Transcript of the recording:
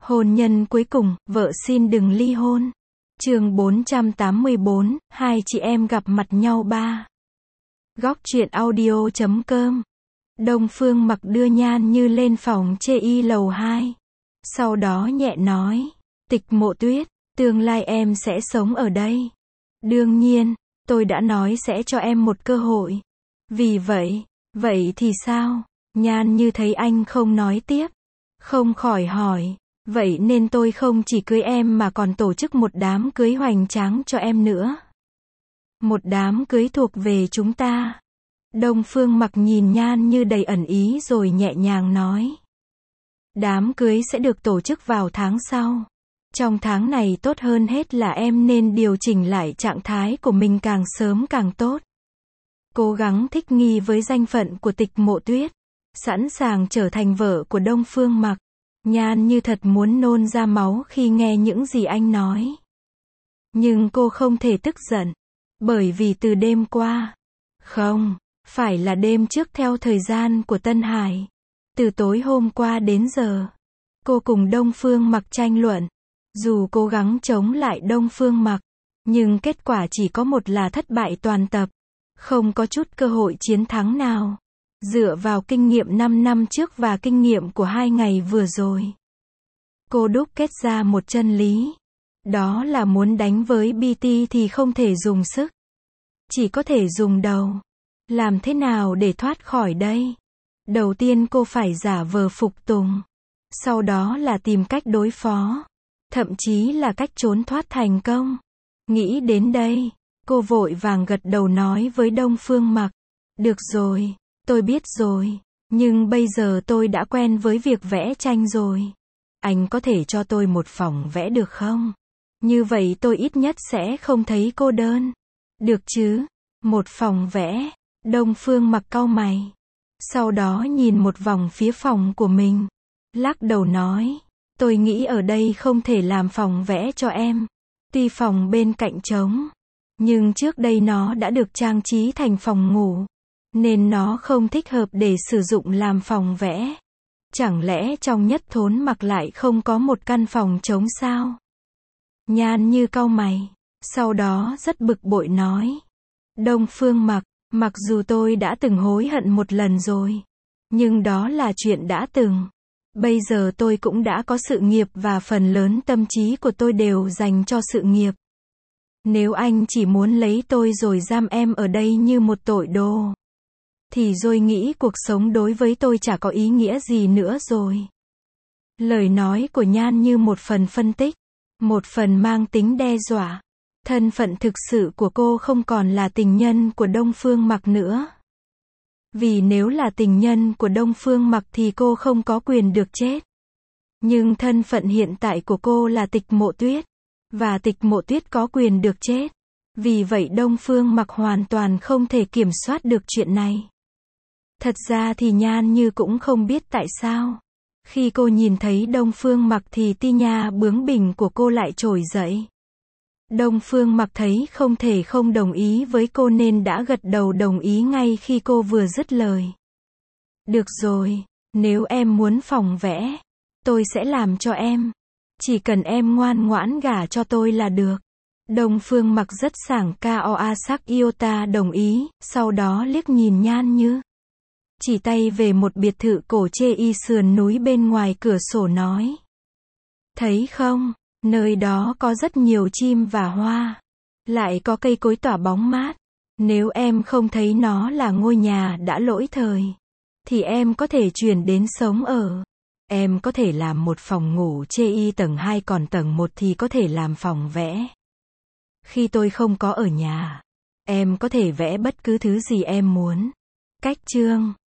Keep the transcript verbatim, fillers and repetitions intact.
Hôn nhân cuối cùng, vợ xin đừng ly hôn. Chương bốn trăm tám mươi bốn, hai chị em gặp mặt nhau ba. Góc truyện audio chấm com. Đông Phương Mặc đưa Nhan Như lên phòng chê y lầu hai. Sau đó nhẹ nói, Tịch Mộ Tuyết, tương lai em sẽ sống ở đây. Đương nhiên, tôi đã nói sẽ cho em một cơ hội. Vì vậy, vậy thì sao? Nhan Như thấy anh không nói tiếp, không khỏi hỏi, vậy nên tôi không chỉ cưới em mà còn tổ chức một đám cưới hoành tráng cho em nữa. Một đám cưới thuộc về chúng ta. Đông Phương Mặc nhìn Nhan Như đầy ẩn ý rồi nhẹ nhàng nói. Đám cưới sẽ được tổ chức vào tháng sau. Trong tháng này tốt hơn hết là em nên điều chỉnh lại trạng thái của mình càng sớm càng tốt. Cố gắng thích nghi với danh phận của Tịch Mộ Tuyết. Sẵn sàng trở thành vợ của Đông Phương Mặc. Nhan Như thật muốn nôn ra máu khi nghe những gì anh nói. Nhưng cô không thể tức giận. Bởi vì từ đêm qua, không, phải là đêm trước theo thời gian của Tân Hải. Từ tối hôm qua đến giờ, cô cùng Đông Phương Mặc tranh luận. Dù cố gắng chống lại Đông Phương Mặc, nhưng kết quả chỉ có một là thất bại toàn tập. Không có chút cơ hội chiến thắng nào. Dựa vào kinh nghiệm năm năm trước và kinh nghiệm của hai ngày vừa rồi, cô đúc kết ra một chân lý. Đó là muốn đánh với bê tê thì không thể dùng sức. Chỉ có thể dùng đầu. Làm thế nào để thoát khỏi đây? Đầu tiên cô phải giả vờ phục tùng. Sau đó là tìm cách đối phó. Thậm chí là cách trốn thoát thành công. Nghĩ đến đây, cô vội vàng gật đầu nói với Đông Phương Mặc. Được rồi, tôi biết rồi. Nhưng bây giờ tôi đã quen với việc vẽ tranh rồi. Anh có thể cho tôi một phòng vẽ được không? Như vậy tôi ít nhất sẽ không thấy cô đơn. Được chứ? Một phòng vẽ. Đông Phương Mặc cau mày. Sau đó nhìn một vòng phía phòng của mình. Lắc đầu nói. Tôi nghĩ ở đây không thể làm phòng vẽ cho em. Tuy phòng bên cạnh trống, nhưng trước đây nó đã được trang trí thành phòng ngủ. Nên nó không thích hợp để sử dụng làm phòng vẽ. Chẳng lẽ trong Nhất Thốn Mặc lại không có một căn phòng trống sao? Nhan Như cau mày. Sau đó rất bực bội nói. Đông Phương Mặc, mặc dù tôi đã từng hối hận một lần rồi. Nhưng đó là chuyện đã từng. Bây giờ tôi cũng đã có sự nghiệp và phần lớn tâm trí của tôi đều dành cho sự nghiệp. Nếu anh chỉ muốn lấy tôi rồi giam em ở đây như một tội đồ, thì rồi nghĩ cuộc sống đối với tôi chả có ý nghĩa gì nữa rồi. Lời nói của Nhan Như một phần phân tích, một phần mang tính đe dọa. Thân phận thực sự của cô không còn là tình nhân của Đông Phương Mặc nữa. Vì nếu là tình nhân của Đông Phương Mặc thì cô không có quyền được chết. Nhưng thân phận hiện tại của cô là Tịch Mộ Tuyết. Và Tịch Mộ Tuyết có quyền được chết. Vì vậy Đông Phương Mặc hoàn toàn không thể kiểm soát được chuyện này. Thật ra thì Nhan Như cũng không biết tại sao. Khi cô nhìn thấy Đông Phương Mặc thì ti nha bướng bỉnh của cô lại trồi dậy. Đông Phương Mặc thấy không thể không đồng ý với cô nên đã gật đầu đồng ý ngay khi cô vừa dứt lời. Được rồi, nếu em muốn phòng vẽ, tôi sẽ làm cho em. Chỉ cần em ngoan ngoãn gả cho tôi là được. Đông Phương Mặc rất sảng coa sắc iota đồng ý, sau đó liếc nhìn Nhan Như. Chỉ tay về một biệt thự cổ chê y sườn núi bên ngoài cửa sổ nói. Thấy không, nơi đó có rất nhiều chim và hoa. Lại có cây cối tỏa bóng mát. Nếu em không thấy nó là ngôi nhà đã lỗi thời, thì em có thể chuyển đến sống ở. Em có thể làm một phòng ngủ chê y tầng hai còn tầng một thì có thể làm phòng vẽ. Khi tôi không có ở nhà, em có thể vẽ bất cứ thứ gì em muốn. Cách chương